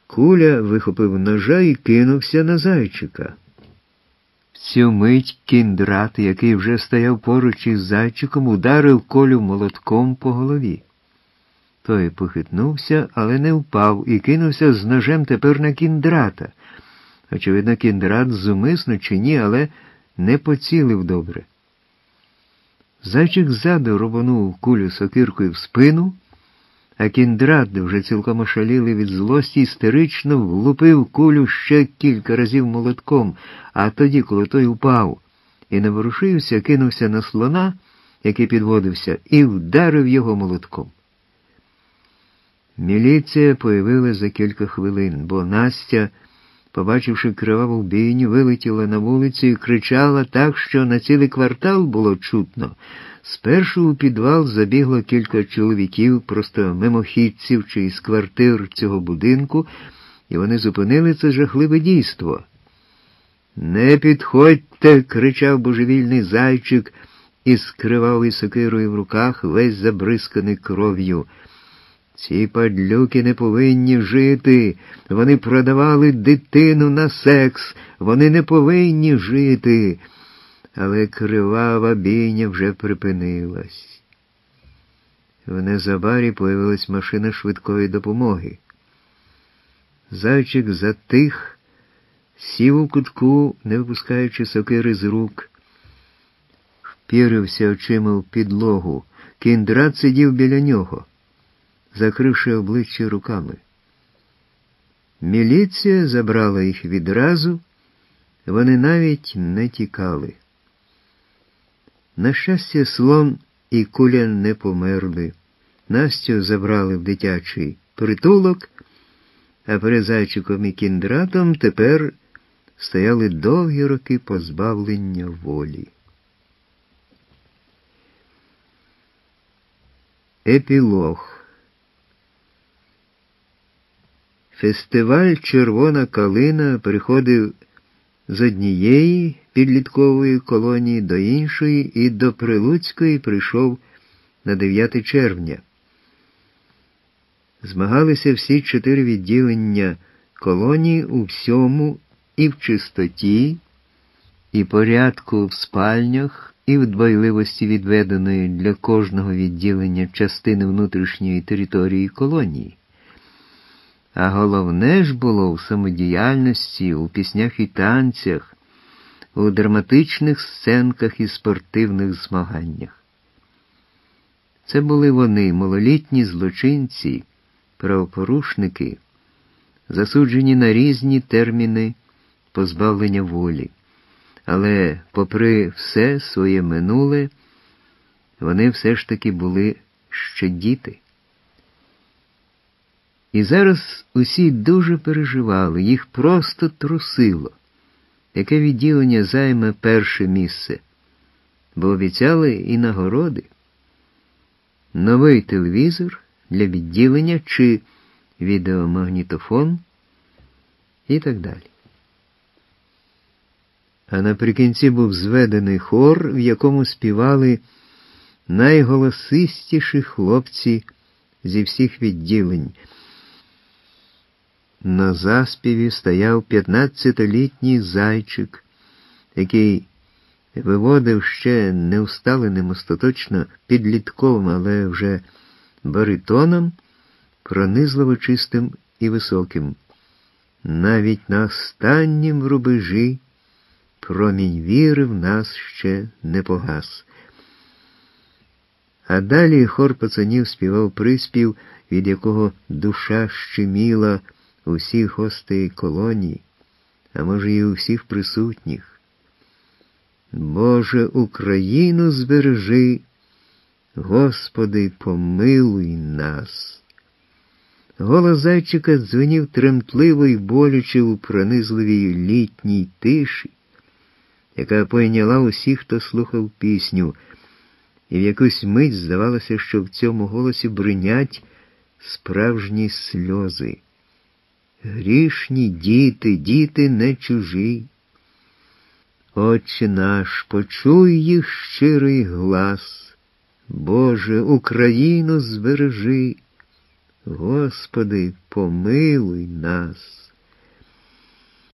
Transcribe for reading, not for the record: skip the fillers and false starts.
Куля вихопив ножа і кинувся на зайчика. В цю мить Кіндрат, який вже стояв поруч із зайчиком, ударив Колю молотком по голові. Той похитнувся, але не впав, і кинувся з ножем тепер на Кіндрата. Очевидно, Кіндрат зумисно чи ні, але не поцілив добре. Зайчик ззаду рубанув Кулю сокиркою в спину, а Кіндрат, вже цілком ошалілий від злості, істерично влупив Кулю ще кілька разів молотком, а тоді, коли той упав і не ворушився, кинувся на слона, який підводився, і вдарив його молотком. Міліція появилась за кілька хвилин, бо Настя, побачивши криваву бійню, вилетіла на вулицю і кричала так, що на цілий квартал було чутно. Спершу у підвал забігло кілька чоловіків, просто мимохідців чи із квартир цього будинку, і вони зупинили це жахливе дійство. «Не підходьте!» – кричав божевільний зайчик із кривавою сокирою в руках, весь забризканий кров'ю. «Ці падлюки не повинні жити, вони продавали дитину на секс, вони не повинні жити». Але кривава бійня вже припинилась. В незабарі появилась машина швидкої допомоги. Зайчик затих, сів у кутку, не випускаючи сокири з рук, впірився очима в підлогу. Кіндрат сидів біля нього, закривши обличчя руками. Міліція забрала їх відразу, вони навіть не тікали. На щастя, слон і Куля не померли. Настю забрали в дитячий притулок, а перед зайчиком і Кіндратом тепер стояли довгі роки позбавлення волі. Епілог. Фестиваль «Червона калина» переходив з однієї підліткової колонії до іншої і до Прилуцької прийшов на 9 червня. Змагалися всі 4 відділення колонії у всьому: і в чистоті, і порядку в спальнях, і в дбайливості відведеної для кожного відділення частини внутрішньої території колонії. А головне ж було в самодіяльності, у піснях і танцях, у драматичних сценках і спортивних змаганнях. Це були вони, малолітні злочинці, правопорушники, засуджені на різні терміни позбавлення волі. Але, попри все своє минуле, вони все ж таки були ще діти. І зараз усі дуже переживали, їх просто трусило. Яке відділення займе перше місце? Бо обіцяли і нагороди. Новий телевізор для відділення чи відеомагнітофон і так далі. А наприкінці був зведений хор, в якому співали найголосистіші хлопці зі всіх відділень. На заспіві стояв 15-літній зайчик, який виводив ще не усталеним остаточно підлітковим, але вже баритоном, пронизливо чистим і високим. Навіть на останнім рубежі промінь віри в нас ще не погас. А далі хор пацанів співав приспів, від якого душа щеміла усіх гостей колонії, а може і усіх присутніх. Боже, Україну збережи, Господи, помилуй нас. Голос зайчика дзвенів тремтливо й болюче у пронизливій літній тиші, яка пойняла усіх, хто слухав пісню, і в якусь мить здавалося, що в цьому голосі бринять справжні сльози. Грішні діти, діти не чужі. Отче наш, почуй їх щирий глас. Боже, Україну збережи, Господи, помилуй нас.